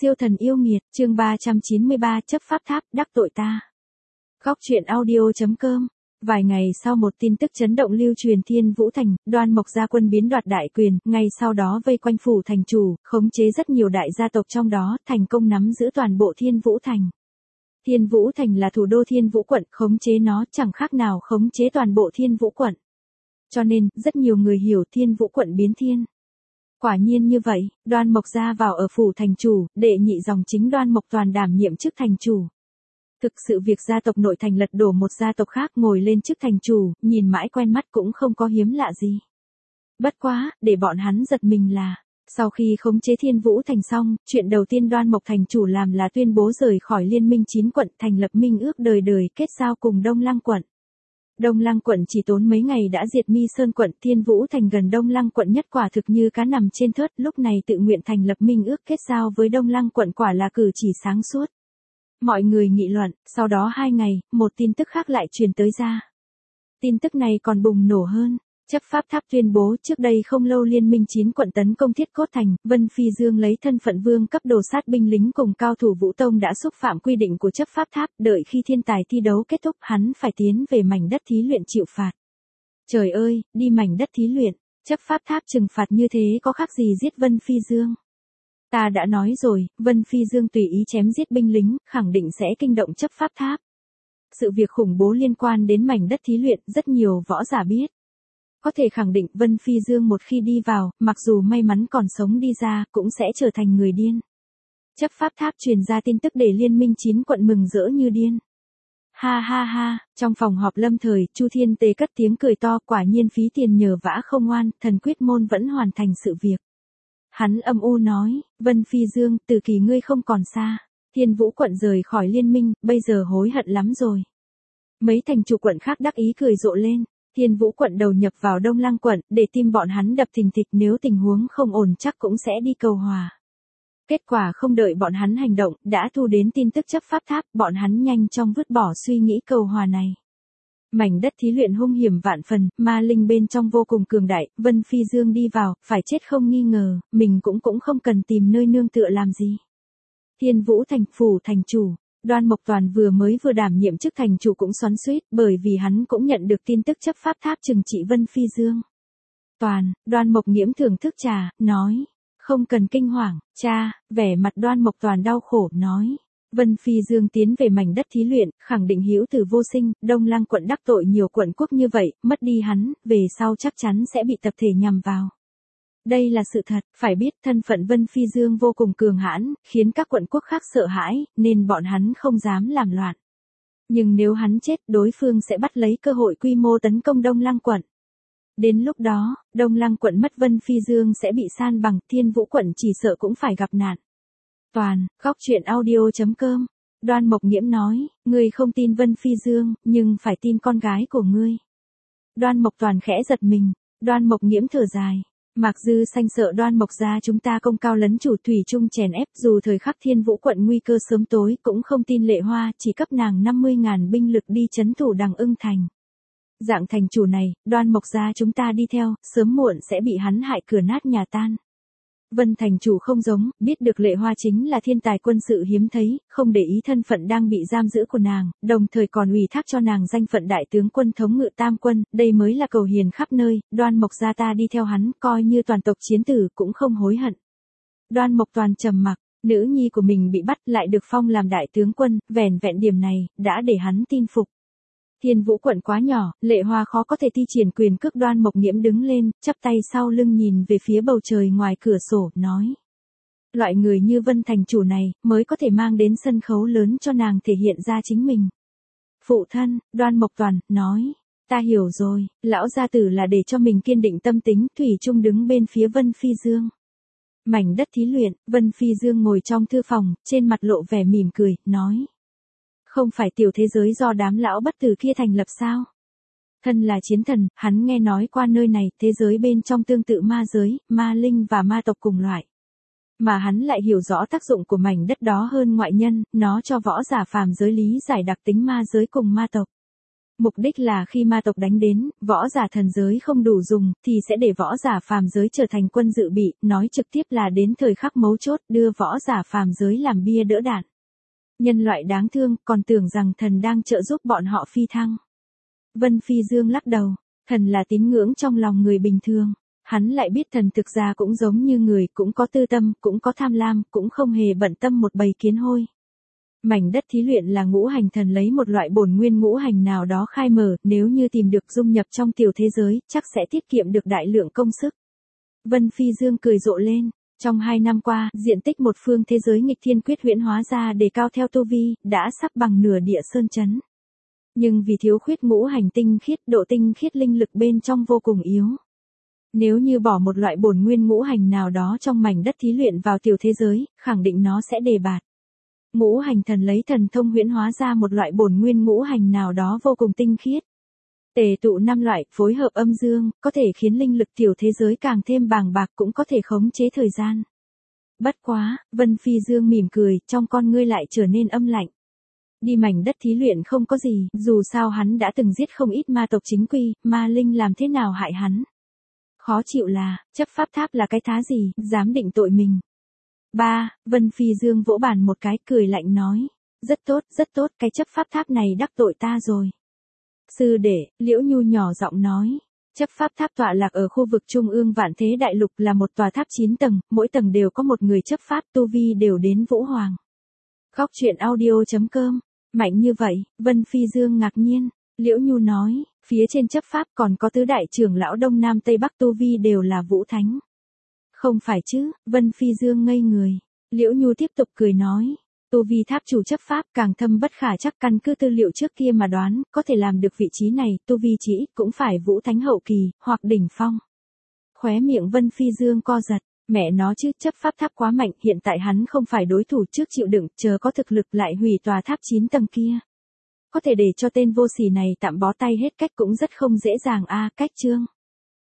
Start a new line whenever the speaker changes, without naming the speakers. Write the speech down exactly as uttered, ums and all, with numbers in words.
Siêu thần yêu nghiệt, chương ba trăm chín mươi ba, chấp pháp tháp, đắc tội ta. Góc truyện audio chấm com. Vài ngày sau một tin tức chấn động lưu truyền Thiên Vũ Thành, Đoan Mộc gia quân biến đoạt đại quyền, ngay sau đó vây quanh phủ thành chủ, khống chế rất nhiều đại gia tộc trong đó, thành công nắm giữ toàn bộ Thiên Vũ Thành. Thiên Vũ Thành là thủ đô Thiên Vũ quận, khống chế nó chẳng khác nào khống chế toàn bộ Thiên Vũ quận. Cho nên, rất nhiều người hiểu Thiên Vũ quận biến thiên. Quả nhiên như vậy, Đoan Mộc gia vào ở phủ thành chủ, đệ nhị dòng chính Đoan Mộc Toàn đảm nhiệm chức thành chủ. Thực sự việc gia tộc nội thành lật đổ một gia tộc khác ngồi lên chức thành chủ, nhìn mãi quen mắt cũng không có hiếm lạ gì. Bất quá, để bọn hắn giật mình là, sau khi khống chế Thiên Vũ Thành xong, chuyện đầu tiên Đoan Mộc thành chủ làm là tuyên bố rời khỏi liên minh chín quận, thành lập minh ước đời đời kết giao cùng Đông Lăng quận. Đông Lăng quận chỉ tốn mấy ngày đã diệt Mi Sơn quận, Thiên Vũ Thành gần Đông Lăng quận nhất quả thực như cá nằm trên thớt, lúc này tự nguyện thành lập minh ước kết giao với Đông Lăng quận quả là cử chỉ sáng suốt. Mọi người nghị luận, sau đó hai ngày, một tin tức khác lại truyền tới ra. Tin tức này còn bùng nổ hơn. Chấp pháp tháp tuyên bố trước đây không lâu liên minh chín quận tấn công Thiết Cốt Thành, Vân Phi Dương lấy thân phận vương cấp đồ sát binh lính cùng cao thủ Vũ Tông đã xúc phạm quy định của chấp pháp tháp, đợi khi thiên tài thi đấu kết thúc hắn phải tiến về mảnh đất thí luyện chịu phạt. Trời ơi, đi mảnh đất thí luyện, chấp pháp tháp trừng phạt như thế có khác gì giết Vân Phi Dương. Ta đã nói rồi, Vân Phi Dương tùy ý chém giết binh lính, khẳng định sẽ kinh động chấp pháp tháp. Sự việc khủng bố liên quan đến mảnh đất thí luyện, rất nhiều võ giả biết. Có thể khẳng định Vân Phi Dương một khi đi vào, mặc dù may mắn còn sống đi ra, cũng sẽ trở thành người điên. Chấp pháp tháp truyền ra tin tức để liên minh chín quận mừng rỡ như điên. Ha ha ha, trong phòng họp lâm thời, Chu Thiên Tề cất tiếng cười to, quả nhiên phí tiền nhờ vã không oan, thần quyết môn vẫn hoàn thành sự việc. Hắn âm u nói, Vân Phi Dương, từ kỳ ngươi không còn xa, Thiên Vũ quận rời khỏi liên minh, bây giờ hối hận lắm rồi. Mấy thành chủ quận khác đắc ý cười rộ lên. Thiên Vũ quận đầu nhập vào Đông Lăng quận, để tim bọn hắn đập thình thịch, nếu tình huống không ổn chắc cũng sẽ đi cầu hòa. Kết quả không đợi bọn hắn hành động, đã thu đến tin tức chấp pháp tháp, bọn hắn nhanh chóng vứt bỏ suy nghĩ cầu hòa này. Mảnh đất thí luyện hung hiểm vạn phần, ma linh bên trong vô cùng cường đại, Vân Phi Dương đi vào, phải chết không nghi ngờ, mình cũng cũng không cần tìm nơi nương tựa làm gì. Thiên Vũ thành phủ thành chủ. Đoan Mộc Toàn vừa mới vừa đảm nhiệm chức thành chủ cũng xoắn xuýt, bởi vì hắn cũng nhận được tin tức chấp pháp tháp trừng trị Vân Phi Dương. Toàn, Đoan Mộc Nghiễm thưởng thức trà, nói, không cần kinh hoàng, cha, vẻ mặt Đoan Mộc Toàn đau khổ, nói, Vân Phi Dương tiến về mảnh đất thí luyện, khẳng định hữu tử vô sinh, Đông Lăng quận đắc tội nhiều quận quốc như vậy, mất đi hắn, về sau chắc chắn sẽ bị tập thể nhằm vào. Đây là sự thật, phải biết thân phận Vân Phi Dương vô cùng cường hãn, khiến các quận quốc khác sợ hãi, nên bọn hắn không dám làm loạn. Nhưng nếu hắn chết, đối phương sẽ bắt lấy cơ hội quy mô tấn công Đông Lăng quận. Đến lúc đó, Đông Lăng quận mất Vân Phi Dương sẽ bị san bằng, Thiên Vũ quận chỉ sợ cũng phải gặp nạn. Toàn, góc truyện audio chấm com. Đoan Mộc Nghiễm nói, ngươi không tin Vân Phi Dương, nhưng phải tin con gái của ngươi. Đoan Mộc Toàn khẽ giật mình, Đoan Mộc Nghiễm thở dài. Mạc Dư Xanh sợ Đoan Mộc gia chúng ta công cao lấn chủ thủy chung chèn ép, dù thời khắc Thiên Vũ quận nguy cơ sớm tối cũng không tin Lệ Hoa, chỉ cấp nàng năm mươi ngàn binh lực đi trấn thủ Đằng Ưng thành. Dạng thành chủ này, Đoan Mộc gia chúng ta đi theo, sớm muộn sẽ bị hắn hại cửa nát nhà tan. Vân thành chủ không giống, biết được Lệ Hoa chính là thiên tài quân sự hiếm thấy, không để ý thân phận đang bị giam giữ của nàng, đồng thời còn ủy thác cho nàng danh phận đại tướng quân thống ngự tam quân, đây mới là cầu hiền khắp nơi, Đoan Mộc gia ta đi theo hắn, coi như toàn tộc chiến tử cũng không hối hận. Đoan Mộc Toàn trầm mặc, nữ nhi của mình bị bắt lại được phong làm đại tướng quân, vẻn vẹn điểm này, đã để hắn tin phục. Thiên Vũ quận quá nhỏ, Lệ Hoa khó có thể thi triển quyền cước. Đoan Mộc Nghiễm đứng lên, chắp tay sau lưng nhìn về phía bầu trời ngoài cửa sổ, nói. Loại người như Vân thành chủ này, mới có thể mang đến sân khấu lớn cho nàng thể hiện ra chính mình. Phụ thân, Đoan Mộc Toàn, nói. Ta hiểu rồi, lão gia tử là để cho mình kiên định tâm tính, thủy chung đứng bên phía Vân Phi Dương. Mảnh đất thí luyện, Vân Phi Dương ngồi trong thư phòng, trên mặt lộ vẻ mỉm cười, nói. Không phải tiểu thế giới do đám lão bất tử kia thành lập sao? Thân là chiến thần, hắn nghe nói qua nơi này, thế giới bên trong tương tự ma giới, ma linh và ma tộc cùng loại. Mà hắn lại hiểu rõ tác dụng của mảnh đất đó hơn ngoại nhân, nó cho võ giả phàm giới lý giải đặc tính ma giới cùng ma tộc. Mục đích là khi ma tộc đánh đến, võ giả thần giới không đủ dùng, thì sẽ để võ giả phàm giới trở thành quân dự bị, nói trực tiếp là đến thời khắc mấu chốt đưa võ giả phàm giới làm bia đỡ đạn. Nhân loại đáng thương, còn tưởng rằng thần đang trợ giúp bọn họ phi thăng. Vân Phi Dương lắc đầu, thần là tín ngưỡng trong lòng người bình thường. Hắn lại biết thần thực ra cũng giống như người, cũng có tư tâm, cũng có tham lam, cũng không hề bận tâm một bầy kiến hôi. Mảnh đất thí luyện là ngũ hành thần lấy một loại bổn nguyên ngũ hành nào đó khai mở, nếu như tìm được dung nhập trong tiểu thế giới, chắc sẽ tiết kiệm được đại lượng công sức. Vân Phi Dương cười rộ lên, trong hai năm qua, diện tích một phương thế giới nghịch thiên quyết huyễn hóa ra để cao theo tu vi, đã sắp bằng nửa địa sơn chấn. Nhưng vì thiếu khuyết ngũ hành tinh khiết, độ tinh khiết linh lực bên trong vô cùng yếu. Nếu như bỏ một loại bổn nguyên ngũ hành nào đó trong mảnh đất thí luyện vào tiểu thế giới, khẳng định nó sẽ đề bạt. Ngũ hành thần lấy thần thông huyễn hóa ra một loại bổn nguyên ngũ hành nào đó vô cùng tinh khiết. Tề tụ năm loại, phối hợp âm dương, có thể khiến linh lực tiểu thế giới càng thêm bàng bạc, cũng có thể khống chế thời gian. Bất quá, Vân Phi Dương mỉm cười, trong con ngươi lại trở nên âm lạnh. Đi mảnh đất thí luyện không có gì, dù sao hắn đã từng giết không ít ma tộc chính quy, ma linh làm thế nào hại hắn. Khó chịu là, chấp pháp tháp là cái thá gì, dám định tội mình. Ba, Vân Phi Dương vỗ bàn một cái, cười lạnh nói. Rất tốt, rất tốt, cái chấp pháp tháp này đắc tội ta rồi. Sư đệ, Liễu Nhu nhỏ giọng nói. Chấp pháp tháp tọa lạc ở khu vực trung ương vạn thế đại lục là một tòa tháp chín tầng, mỗi tầng đều có một người chấp pháp, tu vi đều đến vũ hoàng. Góc truyện audio chấm com. Mạnh như vậy, Vân Phi Dương ngạc nhiên. Liễu Nhu nói, phía trên chấp pháp còn có tứ đại trưởng lão Đông Nam Tây Bắc tu vi đều là vũ thánh. Không phải chứ, Vân Phi Dương ngây người. Liễu Nhu tiếp tục cười nói, tu vi tháp chủ chấp pháp càng thâm bất khả chắc, căn cứ tư liệu trước kia mà đoán, có thể làm được vị trí này, tu vi chỉ cũng phải vũ thánh hậu kỳ, hoặc đỉnh phong. Khóe miệng Vân Phi Dương co giật, mẹ nó chứ, chấp pháp tháp quá mạnh, hiện tại hắn không phải đối thủ, trước chịu đựng, chờ có thực lực lại hủy tòa tháp chín tầng kia. Có thể để cho tên vô sỉ này tạm bó tay hết cách cũng rất không dễ dàng a. Cách chương